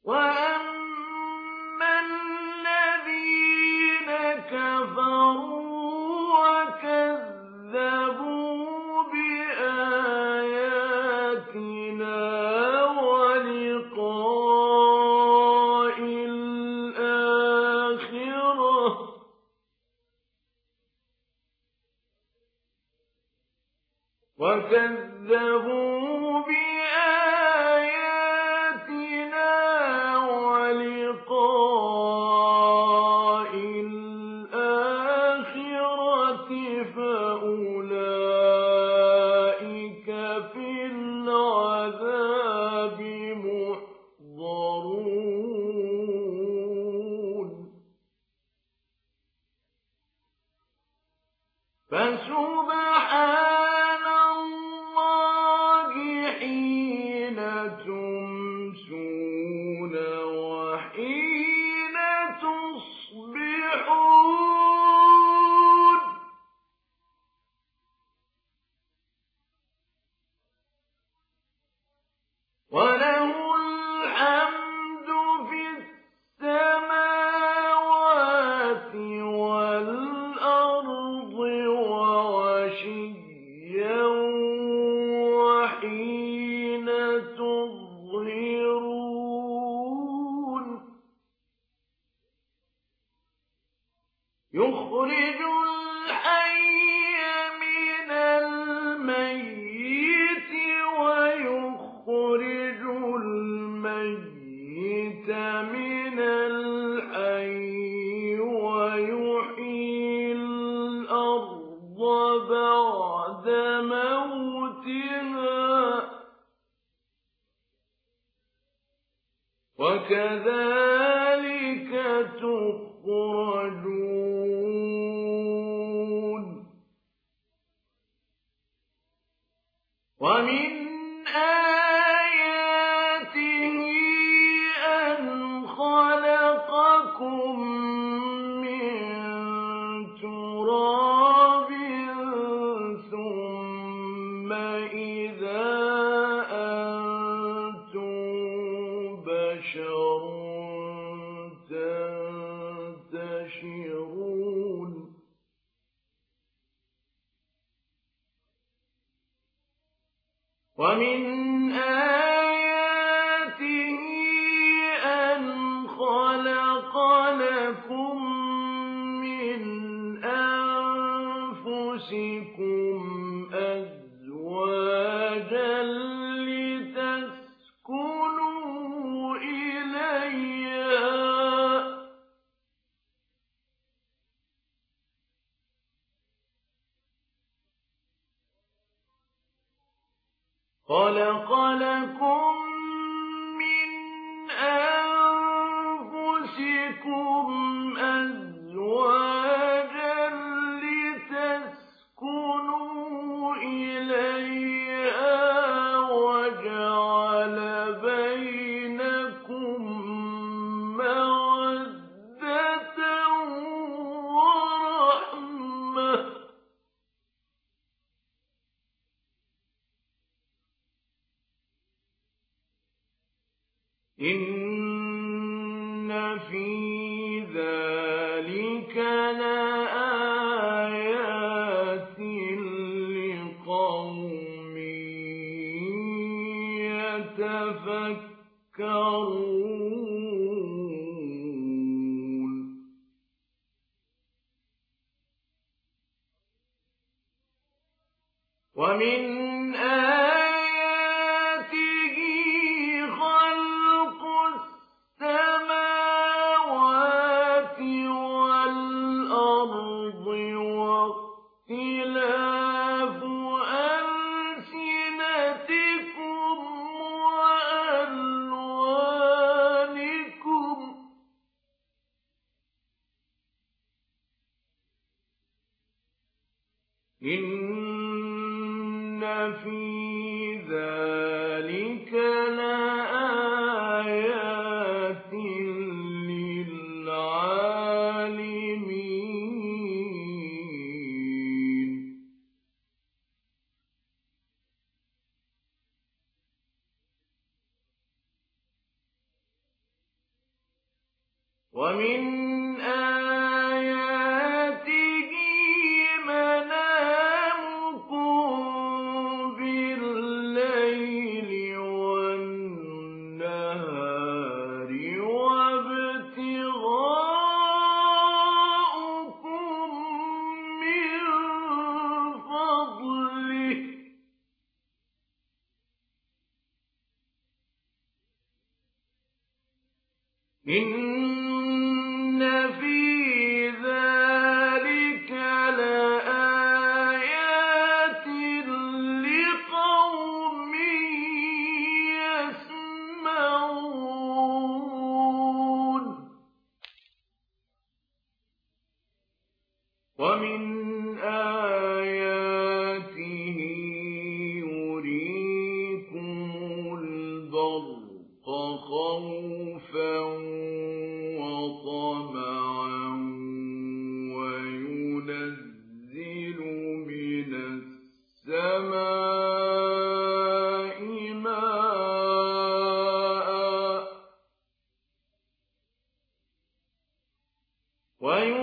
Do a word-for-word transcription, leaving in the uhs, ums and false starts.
وَأَمَّا الَّذِينَ كَفَرُوا وَكَذَّبُوا بِآيَاتِنَا وَلِقَاءِ الْآخِرَةِ وَكَذَّبُوا بِآيَاتِنَا وَلِقَاءِ الْآخِرَةِ فَأُولَٰئِكَ فِي الْعَذَابِ مُحْضَرُونَ فَسُبْحَانَ اللَّهِ حِينَ تُمْسُونَ وَحِينَ تُصْبِحُونَ وَلَهُ الْحَمْدُ فِي السَّمَاوَاتِ وَالْأَرْضِ وَعَشِيًّا وَحِينَ تُظْهِرُونَ يُخْرِجُ الْحَيَّ مِنَ الْمَيِّتِ وَيُخْرِجُ الْمَيِّتَ مِنَ الْحَيِّ وَيُحْيِي الْأَرْضَ بَعْدَ مَوْتِهَا وَكَذَٰلِكَ تُخْرَجُونَ وَمِنْ آيَاتِهِ أَنْ خَلَقَكُم مِّن تُرَابٍ ثُمَّ إِذَا أَنتُم بَشَرٌ تَنتَشِرُونَ وَمِنْ آيَاتِهِ أَنْ خَلَقَ لَكُم مِّنْ أَنفُسِكُمْ أَزْوَاجًا لِّتَسْكُنُوا إِلَيْهَا خَلَقَ لَكُم مِّنْ أَنفُسِكُمْ أَزْوَاجًا لِّتَسْكُنُوا إِلَيْهَا وَجَعَلَ بَيْنَكُم مَّوَدَّةً وَرَحْمَةً ۚ إِنَّ فِي ذَٰلِكَ لَآيَاتٍ لِّقَوْمٍ يَتَفَكَّرُونَ وَمِنْ آيَاتِهِ خَلْقُ السَّمَاوَاتِ وَالْأَرْضِ وَاخْتِلَافُ أَلْسِنَتِكُمْ وَأَلْوَانِكُمْ ۚ إِنَّ فِي ذَٰلِكَ لَآيَاتٍ لِّلْعَالِمِينَ ومن آياته منامكم بالليل والنهار وابتغاؤكم من فضله إن في ذلك لآيات لقوم يسمعون ومن آياته يريكم البرق خوفا وطمعا وينزل من السماء ماء وينزل